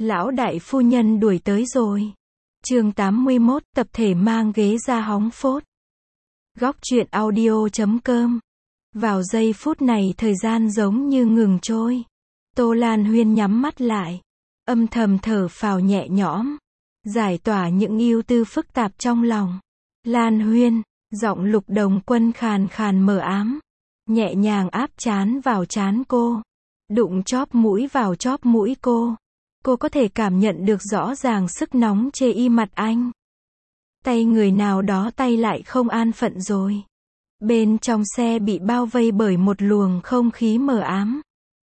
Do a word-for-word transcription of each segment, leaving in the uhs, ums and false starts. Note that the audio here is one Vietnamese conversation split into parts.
Lão đại phu nhân đuổi tới rồi. Chương tám mươi mốt, tập thể mang ghế ra hóng phốt. Góc truyện audio chấm com. Vào giây phút này thời gian giống như ngừng trôi. Tô Lan Huyên nhắm mắt lại, âm thầm thở phào nhẹ nhõm, giải tỏa những ưu tư phức tạp trong lòng. Lan Huyên, giọng Lục Đồng Quân khàn khàn mờ ám, nhẹ nhàng áp trán vào trán cô, đụng chóp mũi vào chóp mũi cô. Cô có thể cảm nhận được rõ ràng sức nóng chê y mặt anh. Tay người nào đó tay lại không an phận rồi. Bên trong xe bị bao vây bởi một luồng không khí mờ ám.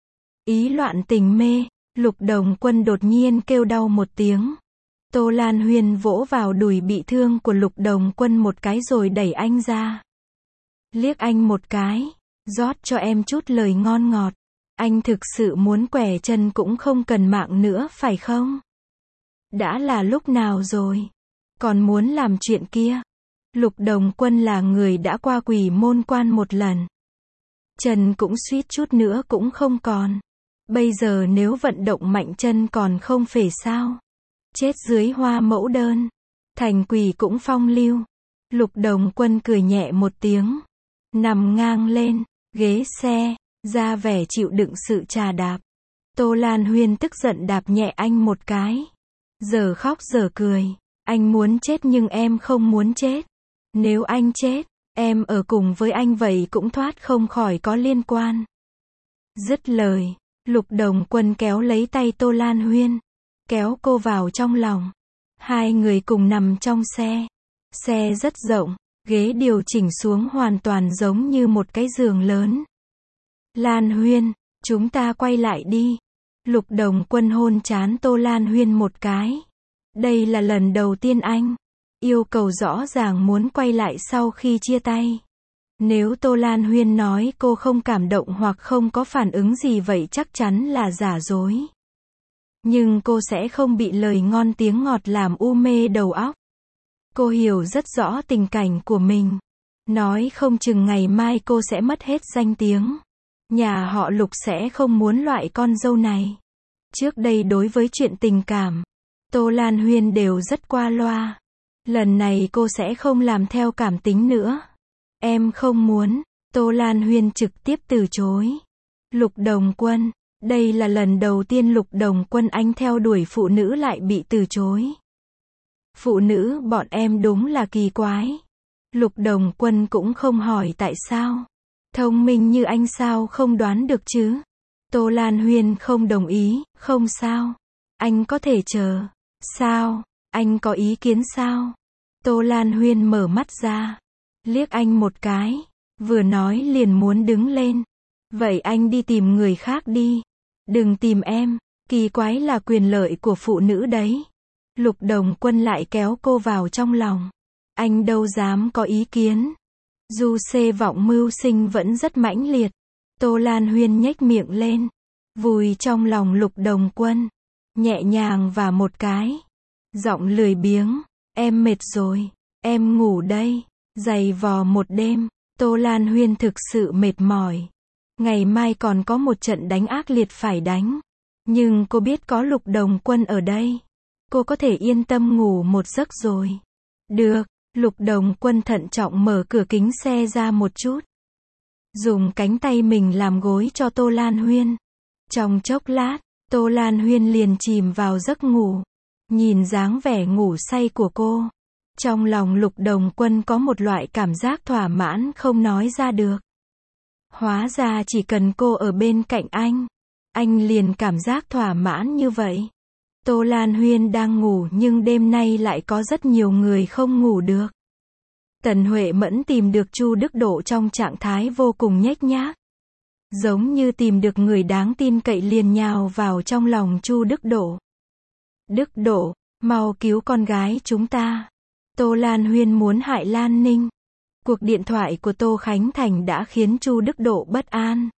Ý loạn tình mê, Lục Đồng Quân đột nhiên kêu đau một tiếng. Tô Lan Huyên vỗ vào đùi bị thương của Lục Đồng Quân một cái rồi đẩy anh ra. Liếc anh một cái, rót cho em chút lời ngon ngọt. Anh thực sự muốn quẻ chân cũng không cần mạng nữa phải không? Đã là lúc nào rồi? Còn muốn làm chuyện kia? Lục Đồng Quân là người đã qua quỷ môn quan một lần. Chân cũng suýt chút nữa cũng không còn. Bây giờ nếu vận động mạnh chân còn không phể sao? Chết dưới hoa mẫu đơn. Thành quỷ cũng phong lưu. Lục Đồng Quân cười nhẹ một tiếng. Nằm ngang lên, ghế xe, ra vẻ chịu đựng sự trà đạp. Tô Lan Huyên tức giận đạp nhẹ anh một cái. Giờ khóc giờ cười. Anh muốn chết nhưng em không muốn chết. Nếu anh chết, em ở cùng với anh vậy cũng thoát không khỏi có liên quan. Dứt lời, Lục Đồng Quân kéo lấy tay Tô Lan Huyên, kéo cô vào trong lòng. Hai người cùng nằm trong xe. Xe rất rộng, ghế điều chỉnh xuống hoàn toàn giống như một cái giường lớn. Lan Huyên, chúng ta quay lại đi. Lục Đồng Quân hôn trán Tô Lan Huyên một cái. Đây là lần đầu tiên anh yêu cầu rõ ràng muốn quay lại sau khi chia tay. Nếu Tô Lan Huyên nói cô không cảm động hoặc không có phản ứng gì vậy chắc chắn là giả dối. Nhưng cô sẽ không bị lời ngon tiếng ngọt làm u mê đầu óc. Cô hiểu rất rõ tình cảnh của mình. Nói không chừng ngày mai cô sẽ mất hết danh tiếng. Nhà họ Lục sẽ không muốn loại con dâu này. Trước đây đối với chuyện tình cảm, Tô Lan Huyên đều rất qua loa. Lần này cô sẽ không làm theo cảm tính nữa. Em không muốn. Tô Lan Huyên trực tiếp từ chối. Lục Đồng Quân, đây là lần đầu tiên Lục Đồng Quân anh theo đuổi phụ nữ lại bị từ chối. Phụ nữ bọn em đúng là kỳ quái. Lục Đồng Quân cũng không hỏi tại sao. Thông minh như anh sao không đoán được chứ? Tô Lan Huyên không đồng ý. Không sao. Anh có thể chờ. Sao? Anh có ý kiến sao? Tô Lan Huyên mở mắt ra, liếc anh một cái, vừa nói liền muốn đứng lên. Vậy anh đi tìm người khác đi. Đừng tìm em. Kỳ quái là quyền lợi của phụ nữ đấy. Lục Đồng Quân lại kéo cô vào trong lòng. Anh đâu dám có ý kiến. Du xê vọng mưu sinh vẫn rất mãnh liệt. Tô Lan Huyên nhếch miệng lên, vùi trong lòng Lục Đồng Quân, nhẹ nhàng và một cái. Giọng lười biếng. Em mệt rồi. Em ngủ đây. Giày vò một đêm. Tô Lan Huyên thực sự mệt mỏi. Ngày mai còn có một trận đánh ác liệt phải đánh. Nhưng cô biết có Lục Đồng Quân ở đây. Cô có thể yên tâm ngủ một giấc rồi. Được. Lục Đồng Quân thận trọng mở cửa kính xe ra một chút. Dùng cánh tay mình làm gối cho Tô Lan Huyên. Trong chốc lát, Tô Lan Huyên liền chìm vào giấc ngủ. Nhìn dáng vẻ ngủ say của cô, trong lòng Lục Đồng Quân có một loại cảm giác thỏa mãn không nói ra được. Hóa ra chỉ cần cô ở bên cạnh anh, anh liền cảm giác thỏa mãn như vậy. Tô Lan Huyên đang ngủ nhưng đêm nay lại có rất nhiều người không ngủ được. Tần Huệ Mẫn tìm được Chu Đức Độ trong trạng thái vô cùng nhếch nhác. Giống như tìm được người đáng tin cậy liền nhào vào trong lòng Chu Đức Độ. Đức Độ, mau cứu con gái chúng ta. Tô Lan Huyên muốn hại Lan Ninh. Cuộc điện thoại của Tô Khánh Thành đã khiến Chu Đức Độ bất an.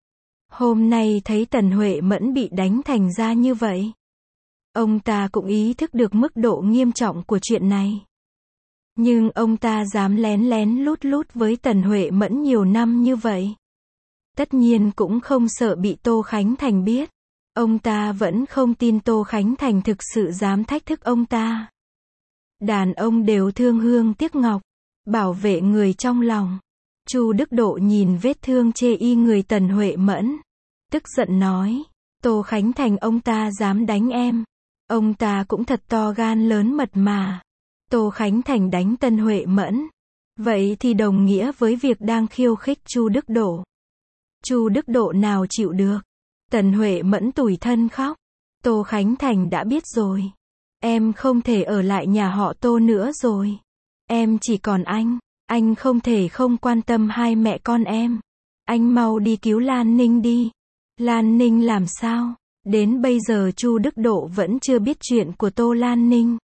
Hôm nay thấy Tần Huệ Mẫn bị đánh thành ra như vậy, ông ta cũng ý thức được mức độ nghiêm trọng của chuyện này. Nhưng ông ta dám lén lén lút lút với Tần Huệ Mẫn nhiều năm như vậy. Tất nhiên cũng không sợ bị Tô Khánh Thành biết. Ông ta vẫn không tin Tô Khánh Thành thực sự dám thách thức ông ta. Đàn ông đều thương hương tiếc ngọc, bảo vệ người trong lòng. Chu Đức Độ nhìn vết thương chê y người Tần Huệ Mẫn, tức giận nói, Tô Khánh Thành ông ta dám đánh em. Ông ta cũng thật to gan lớn mật mà. Tô Khánh Thành đánh Tần Huệ Mẫn. Vậy thì đồng nghĩa với việc đang khiêu khích Chu Đức Độ. Chu Đức Độ nào chịu được. Tần Huệ Mẫn tủi thân khóc. Tô Khánh Thành đã biết rồi. Em không thể ở lại nhà họ Tô nữa rồi. Em chỉ còn anh. Anh không thể không quan tâm hai mẹ con em. Anh mau đi cứu Lan Ninh đi. Lan Ninh làm sao? Đến bây giờ Chu Đức Độ vẫn chưa biết chuyện của Tô Lan Ninh.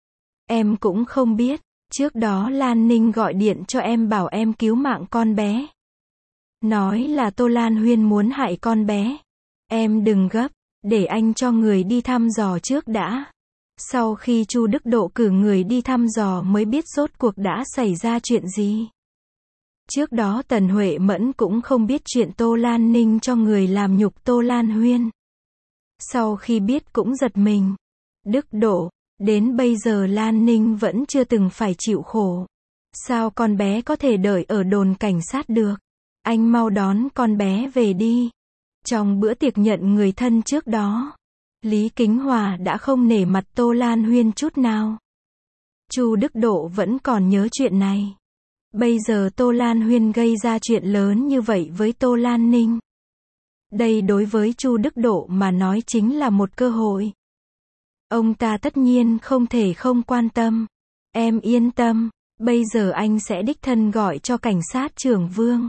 Em cũng không biết. Trước đó Lan Ninh gọi điện cho em bảo em cứu mạng con bé. Nói là Tô Lan Huyên muốn hại con bé. Em đừng gấp, để anh cho người đi thăm dò trước đã. Sau khi Chu Đức Độ cử người đi thăm dò mới biết rốt cuộc đã xảy ra chuyện gì. Trước đó Tần Huệ Mẫn cũng không biết chuyện Tô Lan Ninh cho người làm nhục Tô Lan Huyên. Sau khi biết cũng giật mình. Đức Độ, đến bây giờ Lan Ninh vẫn chưa từng phải chịu khổ. Sao con bé có thể đợi ở đồn cảnh sát được? Anh mau đón con bé về đi. Trong bữa tiệc nhận người thân trước đó, Lý Kính Hòa đã không nể mặt Tô Lan Huyên chút nào. Chu Đức Độ vẫn còn nhớ chuyện này. Bây giờ Tô Lan Huyên gây ra chuyện lớn như vậy với Tô Lan Ninh. Đây đối với Chu Đức Độ mà nói chính là một cơ hội. Ông ta tất nhiên không thể không quan tâm. Em yên tâm, bây giờ anh sẽ đích thân gọi cho cảnh sát trưởng Vương.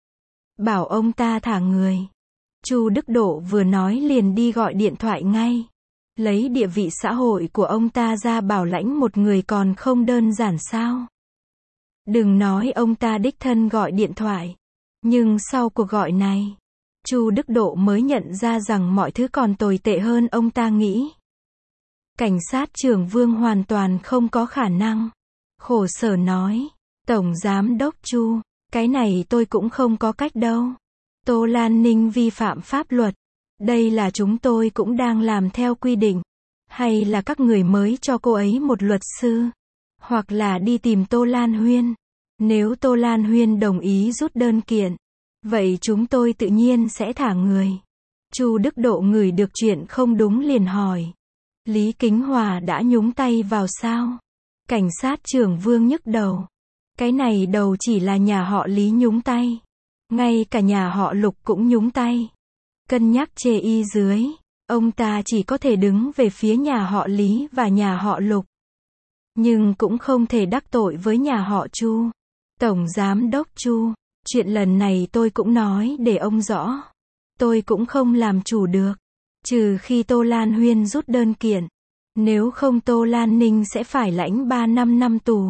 Bảo ông ta thả người. Chu Đức Độ vừa nói liền đi gọi điện thoại ngay. Lấy địa vị xã hội của ông ta ra bảo lãnh một người còn không đơn giản sao? Đừng nói ông ta đích thân gọi điện thoại. Nhưng sau cuộc gọi này, Chu Đức Độ mới nhận ra rằng mọi thứ còn tồi tệ hơn ông ta nghĩ. Cảnh sát trưởng Vương hoàn toàn không có khả năng. Khổ sở nói, Tổng Giám đốc Chu, cái này tôi cũng không có cách đâu. Tô Lan Ninh vi phạm pháp luật. Đây là chúng tôi cũng đang làm theo quy định. Hay là các người mới cho cô ấy một luật sư? Hoặc là đi tìm Tô Lan Huyên. Nếu Tô Lan Huyên đồng ý rút đơn kiện, vậy chúng tôi tự nhiên sẽ thả người. Chu Đức Độ ngửi được chuyện không đúng liền hỏi. Lý Kính Hòa đã nhúng tay vào sao? Cảnh sát trưởng Vương nhức đầu. Cái này đầu chỉ là nhà họ Lý nhúng tay. Ngay cả nhà họ Lục cũng nhúng tay. Cân nhắc chê y dưới, ông ta chỉ có thể đứng về phía nhà họ Lý và nhà họ Lục. Nhưng cũng không thể đắc tội với nhà họ Chu. Tổng Giám đốc Chu, chuyện lần này tôi cũng nói để ông rõ. Tôi cũng không làm chủ được. Trừ khi Tô Lan Huyên rút đơn kiện. Nếu không Tô Lan Ninh sẽ phải lãnh ba năm năm tù.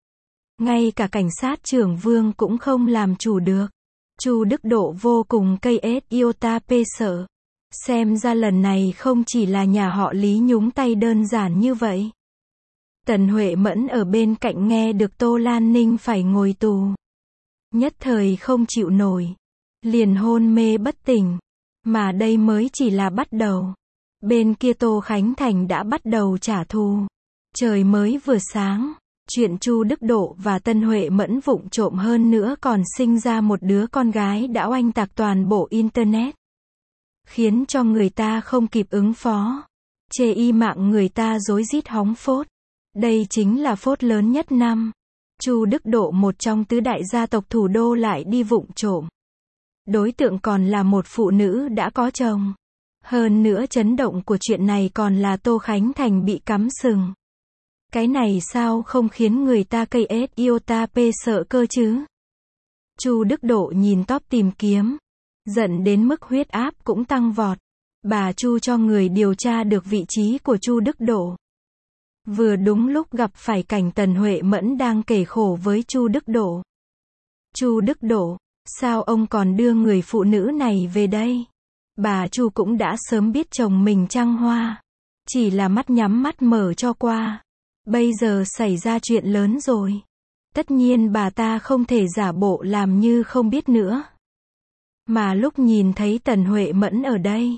Ngay cả cảnh sát trưởng Vương cũng không làm chủ được. Chu Đức Độ vô cùng cây ết iota pê sợ. Xem ra lần này không chỉ là nhà họ Lý nhúng tay đơn giản như vậy. Tần Huệ Mẫn ở bên cạnh nghe được Tô Lan Ninh phải ngồi tù. Nhất thời không chịu nổi. Liền hôn mê bất tỉnh. Mà đây mới chỉ là bắt đầu. Bên kia Tô Khánh Thành đã bắt đầu trả thù. Trời mới vừa sáng. Chuyện Chu Đức Độ và Tân Huệ Mẫn vụng trộm hơn nữa còn sinh ra một đứa con gái đã oanh tạc toàn bộ Internet. Khiến cho người ta không kịp ứng phó. Chê y mạng người ta rối rít hóng phốt. Đây chính là phốt lớn nhất năm. Chu Đức Độ một trong tứ đại gia tộc thủ đô lại đi vụng trộm. Đối tượng còn là một phụ nữ đã có chồng. Hơn nữa chấn động của chuyện này còn là Tô Khánh Thành bị cắm sừng. Cái này sao không khiến người ta cây ết iota pê sợ cơ chứ? Chu Đức Độ nhìn top tìm kiếm. Giận đến mức huyết áp cũng tăng vọt. Bà Chu cho người điều tra được vị trí của Chu Đức Độ. Vừa đúng lúc gặp phải cảnh Tần Huệ Mẫn đang kể khổ với Chu Đức Độ. Chu Đức Độ, sao ông còn đưa người phụ nữ này về đây? Bà Chu cũng đã sớm biết chồng mình trăng hoa. Chỉ là mắt nhắm mắt mở cho qua. Bây giờ xảy ra chuyện lớn rồi. Tất nhiên bà ta không thể giả bộ làm như không biết nữa. Mà lúc nhìn thấy Tần Huệ Mẫn ở đây,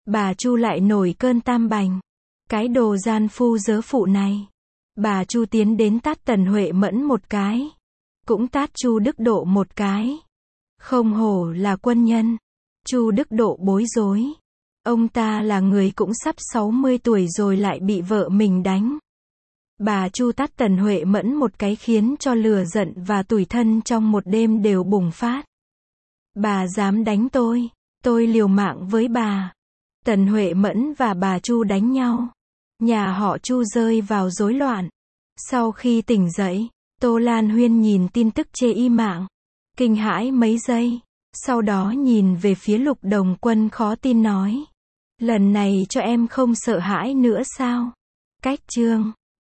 Bà Chu lại nổi cơn tam bành. Cái đồ gian phu dớ phụ này. Bà Chu tiến đến tát Tần Huệ Mẫn một cái. Cũng tát Chu Đức Độ một cái. Không hổ là quân nhân. Chu Đức Độ bối rối. Ông ta là người cũng sắp sáu mươi tuổi rồi lại bị vợ mình đánh. Bà Chu tát Tần Huệ Mẫn một cái khiến cho lửa giận và tủi thân trong một đêm đều bùng phát. Bà dám đánh tôi, tôi liều mạng với bà. Tần Huệ Mẫn và bà Chu đánh nhau. Nhà họ Chu rơi vào rối loạn. Sau khi tỉnh dậy, Tô Lan Huyên nhìn tin tức chê y mạng. Kinh hãi mấy giây. Sau đó nhìn về phía Lục Đồng Quân khó tin nói. Lần này cho em không sợ hãi nữa sao? Cách chương